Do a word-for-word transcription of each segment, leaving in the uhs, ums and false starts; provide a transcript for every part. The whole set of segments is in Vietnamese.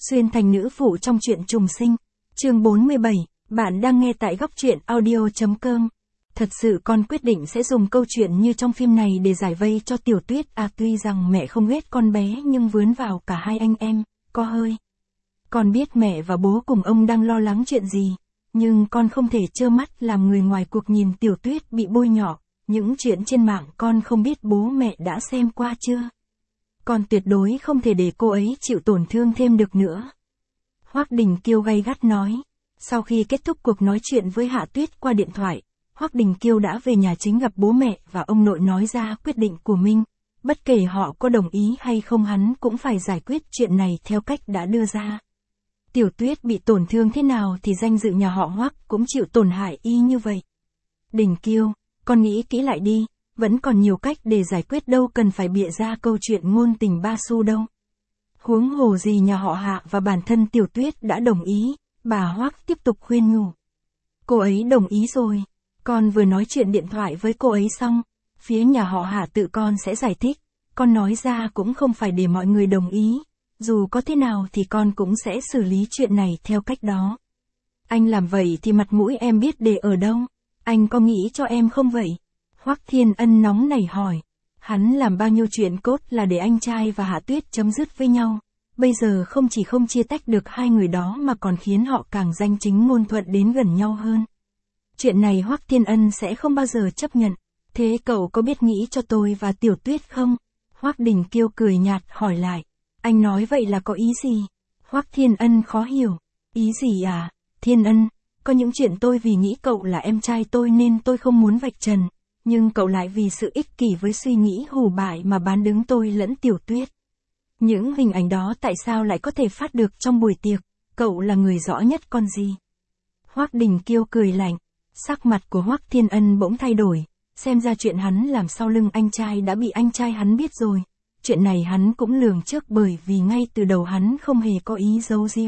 xuyên thành nữ phụ trong truyện trùng sinh. Chương bốn mươi bảy, bạn đang nghe tại góc truyện audio chấm com. Thật sự con quyết định sẽ dùng câu chuyện như trong phim này để giải vây cho Tiểu Tuyết à, tuy rằng mẹ không ghét con bé nhưng vướng vào cả hai anh em, có hơi. Con biết mẹ và bố cùng ông đang lo lắng chuyện gì, nhưng con không thể trơ mắt làm người ngoài cuộc nhìn Tiểu Tuyết bị bôi nhọ. Những chuyện trên mạng con không biết bố mẹ đã xem qua chưa. Con tuyệt đối không thể để cô ấy chịu tổn thương thêm được nữa. Hoắc Đình Kiêu gay gắt nói. Sau khi kết thúc cuộc nói chuyện với Hạ Tuyết qua điện thoại, Hoắc Đình Kiêu đã về nhà chính gặp bố mẹ và ông nội nói ra quyết định của mình. Bất kể họ có đồng ý hay không hắn cũng phải giải quyết chuyện này theo cách đã đưa ra. Tiểu Tuyết bị tổn thương thế nào thì danh dự nhà họ Hoắc cũng chịu tổn hại y như vậy. Đình Kiêu, con nghĩ kỹ lại đi, vẫn còn nhiều cách để giải quyết đâu cần phải bịa ra câu chuyện ngôn tình ba xu đâu. Huống hồ gì nhà họ Hạ và bản thân Tiểu Tuyết đã đồng ý, bà Hoắc tiếp tục khuyên nhủ. Cô ấy đồng ý rồi, con vừa nói chuyện điện thoại với cô ấy xong, phía nhà họ Hạ tự con sẽ giải thích, con nói ra cũng không phải để mọi người đồng ý, dù có thế nào thì con cũng sẽ xử lý chuyện này theo cách đó. Anh làm vậy thì mặt mũi em biết để ở đâu, anh có nghĩ cho em không vậy? Hoắc Thiên Ân nóng nảy hỏi. Hắn làm bao nhiêu chuyện cốt là để anh trai và Hạ Tuyết chấm dứt với nhau. Bây giờ không chỉ không chia tách được hai người đó mà còn khiến họ càng danh chính ngôn thuận đến gần nhau hơn. Chuyện này Hoắc Thiên Ân sẽ không bao giờ chấp nhận. Thế cậu có biết nghĩ cho tôi và Tiểu Tuyết không? Hoắc Đình Kiêu cười nhạt hỏi lại. Anh nói vậy là có ý gì? Hoắc Thiên Ân khó hiểu. Ý gì à? Thiên Ân, có những chuyện tôi vì nghĩ cậu là em trai tôi nên tôi không muốn vạch trần. Nhưng cậu lại vì sự ích kỷ với suy nghĩ hù bại mà bán đứng tôi lẫn Tiểu Tuyết. Những hình ảnh đó tại sao lại có thể phát được trong buổi tiệc, cậu là người rõ nhất con gì? Hoắc Đình Kiêu cười lạnh, sắc mặt của Hoắc Thiên Ân bỗng thay đổi, xem ra chuyện hắn làm sau lưng anh trai đã bị anh trai hắn biết rồi. Chuyện này hắn cũng lường trước bởi vì ngay từ đầu hắn không hề có ý giấu giếm.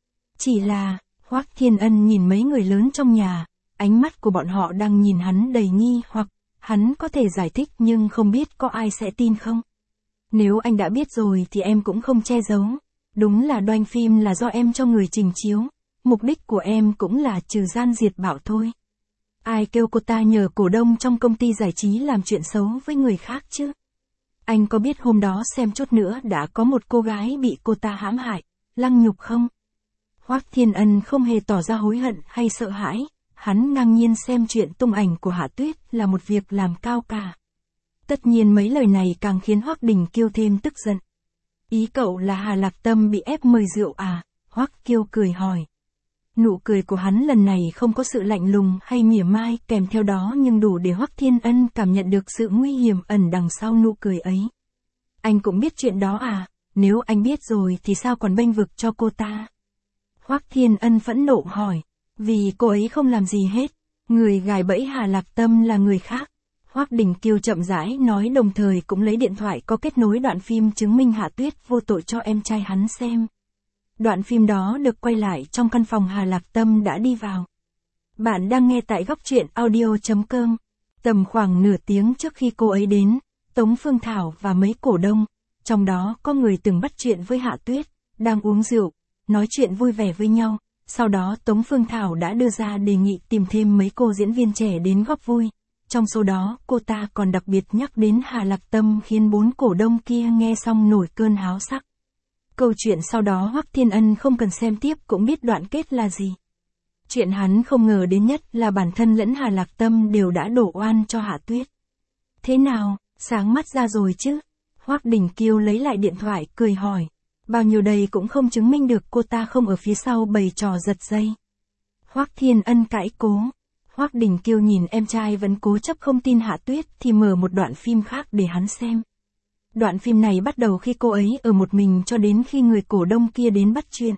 Chỉ là, Hoắc Thiên Ân nhìn mấy người lớn trong nhà, ánh mắt của bọn họ đang nhìn hắn đầy nghi hoặc. Hắn có thể giải thích nhưng không biết có ai sẽ tin không. Nếu anh đã biết rồi thì em cũng không che giấu. Đúng là đoanh phim là do em cho người trình chiếu. Mục đích của em cũng là trừ gian diệt bạo thôi. Ai kêu cô ta nhờ cổ đông trong công ty giải trí làm chuyện xấu với người khác chứ? Anh có biết hôm đó xem chút nữa đã có một cô gái bị cô ta hãm hại, lăng nhục không? Hoắc Thiên Ân không hề tỏ ra hối hận hay sợ hãi. Hắn ngang nhiên xem chuyện tung ảnh của Hạ Tuyết là một việc làm cao cả. Tất nhiên mấy lời này càng khiến Hoắc Đình Kiêu thêm tức giận. Ý cậu là Hà Lạc Tâm bị ép mời rượu à? Hoắc Kiêu cười hỏi. Nụ cười của hắn lần này không có sự lạnh lùng hay mỉa mai kèm theo đó nhưng đủ để Hoắc Thiên Ân cảm nhận được sự nguy hiểm ẩn đằng sau nụ cười ấy. Anh cũng biết chuyện đó à? Nếu anh biết rồi thì sao còn bênh vực cho cô ta? Hoắc Thiên Ân phẫn nộ hỏi. Vì cô ấy không làm gì hết, người gài bẫy Hà Lạc Tâm là người khác. Hoắc Đình Kiêu chậm rãi nói đồng thời cũng lấy điện thoại có kết nối đoạn phim chứng minh Hạ Tuyết vô tội cho em trai hắn xem. Đoạn phim đó được quay lại trong căn phòng Hà Lạc Tâm đã đi vào. Bạn đang nghe tại góc truyện audio chấm com. Tầm khoảng nửa tiếng trước khi cô ấy đến, Tống Phương Thảo và mấy cổ đông, trong đó có người từng bắt chuyện với Hạ Tuyết, đang uống rượu, nói chuyện vui vẻ với nhau. Sau đó Tống Phương Thảo đã đưa ra đề nghị tìm thêm mấy cô diễn viên trẻ đến góp vui. Trong số đó, cô ta còn đặc biệt nhắc đến Hà Lạc Tâm khiến bốn cổ đông kia nghe xong nổi cơn háo sắc. Câu chuyện sau đó Hoắc Thiên Ân không cần xem tiếp cũng biết đoạn kết là gì. Chuyện hắn không ngờ đến nhất là bản thân lẫn Hà Lạc Tâm đều đã đổ oan cho Hạ Tuyết. Thế nào, sáng mắt ra rồi chứ? Hoắc Đình Kiêu lấy lại điện thoại cười hỏi. Bao nhiêu đây cũng không chứng minh được cô ta không ở phía sau bày trò giật dây. Hoắc Thiên Ân cãi cố. Hoắc Đình Kiêu nhìn em trai vẫn cố chấp không tin Hạ Tuyết thì mở một đoạn phim khác để hắn xem. Đoạn phim này bắt đầu khi cô ấy ở một mình cho đến khi người cổ đông kia đến bắt chuyện.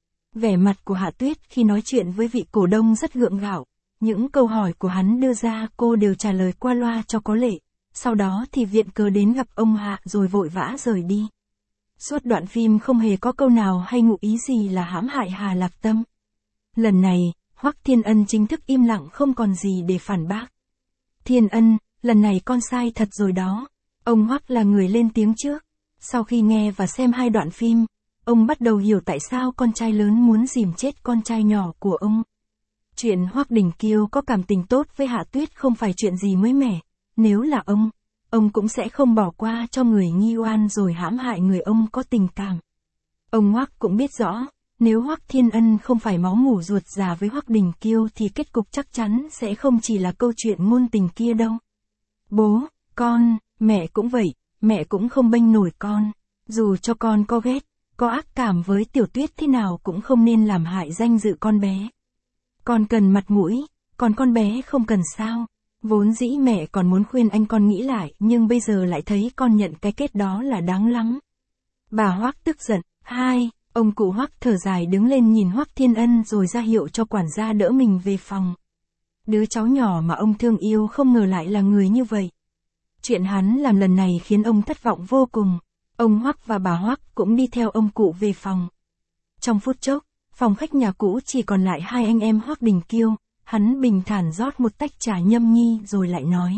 Vẻ mặt của Hạ Tuyết khi nói chuyện với vị cổ đông rất gượng gạo. Những câu hỏi của hắn đưa ra cô đều trả lời qua loa cho có lệ. Sau đó thì viện cớ đến gặp ông Hạ rồi vội vã rời đi. Suốt đoạn phim không hề có câu nào hay ngụ ý gì là hãm hại Hà Lạc Tâm. Lần này, Hoắc Thiên Ân chính thức im lặng không còn gì để phản bác. Thiên Ân, lần này con sai thật rồi đó. Ông Hoắc là người lên tiếng trước. Sau khi nghe và xem hai đoạn phim, ông bắt đầu hiểu tại sao con trai lớn muốn dìm chết con trai nhỏ của ông. Chuyện Hoắc Đình Kiêu có cảm tình tốt với Hạ Tuyết không phải chuyện gì mới mẻ, nếu là ông, ông cũng sẽ không bỏ qua cho người nghi oan rồi hãm hại người ông có tình cảm. Ông Hoắc cũng biết rõ, nếu Hoắc Thiên Ân không phải máu mủ ruột già với Hoắc Đình Kiêu thì kết cục chắc chắn sẽ không chỉ là câu chuyện ngôn tình kia đâu. Bố, con, mẹ cũng vậy, mẹ cũng không bênh nổi con. Dù cho con có ghét, có ác cảm với Tiểu Tuyết thế nào cũng không nên làm hại danh dự con bé. Con cần mặt mũi, còn con bé không cần sao. Vốn dĩ mẹ còn muốn khuyên anh con nghĩ lại nhưng bây giờ lại thấy con nhận cái kết đó là đáng lắm. Bà Hoắc tức giận. Hai, ông cụ Hoắc thở dài đứng lên nhìn Hoắc Thiên Ân rồi ra hiệu cho quản gia đỡ mình về phòng. Đứa cháu nhỏ mà ông thương yêu không ngờ lại là người như vậy. Chuyện hắn làm lần này khiến ông thất vọng vô cùng. Ông Hoắc và bà Hoắc cũng đi theo ông cụ về phòng. Trong phút chốc, phòng khách nhà cũ chỉ còn lại hai anh em Hoắc Đình Kiêu, hắn bình thản rót một tách trà nhâm nhi rồi lại nói.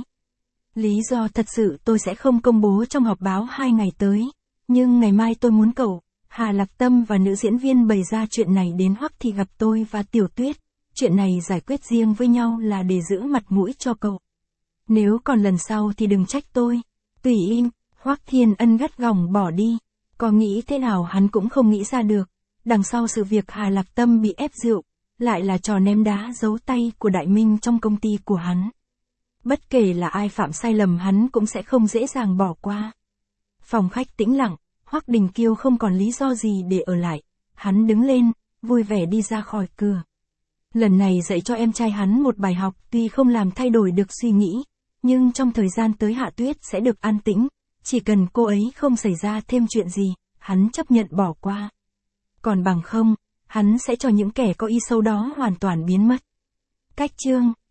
Lý do thật sự tôi sẽ không công bố trong họp báo hai ngày tới, nhưng ngày mai tôi muốn cậu, Hà Lạc Tâm và nữ diễn viên bày ra chuyện này đến Hoắc Thị gặp tôi và Tiểu Tuyết, chuyện này giải quyết riêng với nhau là để giữ mặt mũi cho cậu. Nếu còn lần sau thì đừng trách tôi. Tùy im, Hoắc Thiên Ân gắt gỏng bỏ đi, có nghĩ thế nào hắn cũng không nghĩ ra được, đằng sau sự việc Hà Lạc Tâm bị ép rượu, lại là trò ném đá giấu tay của Đại Minh trong công ty của hắn. Bất kể là ai phạm sai lầm hắn cũng sẽ không dễ dàng bỏ qua. Phòng khách tĩnh lặng, Hoắc Đình Kiêu không còn lý do gì để ở lại, hắn đứng lên, vui vẻ đi ra khỏi cửa. Lần này dạy cho em trai hắn một bài học tuy không làm thay đổi được suy nghĩ, nhưng trong thời gian tới Hạ Tuyết sẽ được an tĩnh, chỉ cần cô ấy không xảy ra thêm chuyện gì, hắn chấp nhận bỏ qua. Còn bằng không, hắn sẽ cho những kẻ có ý xấu đó hoàn toàn biến mất. Cách chương